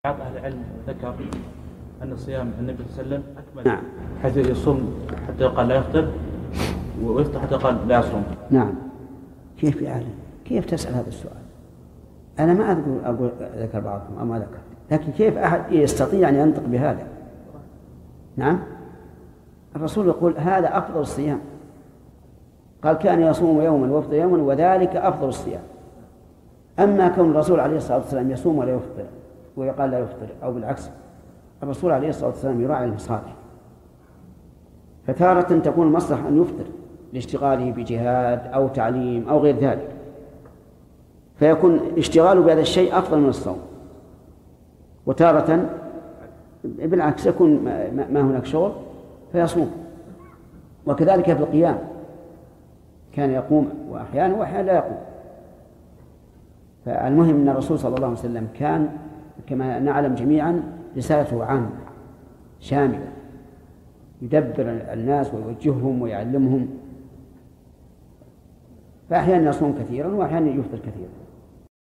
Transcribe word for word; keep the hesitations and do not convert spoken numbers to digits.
بعض أهل العلم ذكر أن صيام النبي صلى الله عليه وسلم أكمل. نعم. حيث يصوم حتى يقال لا يفطر ويفطر حتى يقال لا يصوم. نعم. كيف يعلم؟ كيف تسأل هذا السؤال؟ أنا ما أذكر أقول ذكر بعضهم أو ما ذكر، لكن كيف أحد يستطيع أن ينطق بهذا؟ نعم. الرسول يقول هذا أفضل الصيام، قال كان يصوم يوما ويفطر يوما وذلك أفضل الصيام. أما كون الرسول عليه الصلاة والسلام يصوم ولا يفطر ويقال لا يفطر أو بالعكس، الرسول عليه الصلاة والسلام يراعي المصالح، فتارة تكون المصلحة أن يفطر لاشتغاله بجهاد أو تعليم أو غير ذلك، فيكون اشتغاله بهذا الشيء أفضل من الصوم، وتارة بالعكس يكون ما هناك شغل فيصوم. وكذلك في القيام كان يقوم وأحيانا وأحيانا لا يقوم. فالمهم أن الرسول صلى الله عليه وسلم كان كما نعلم جميعا رسالته عامة شاملة، يدبر الناس ويوجههم ويعلمهم، فأحيانا يصوم كثيرا وأحيانا يفطر كثيرا.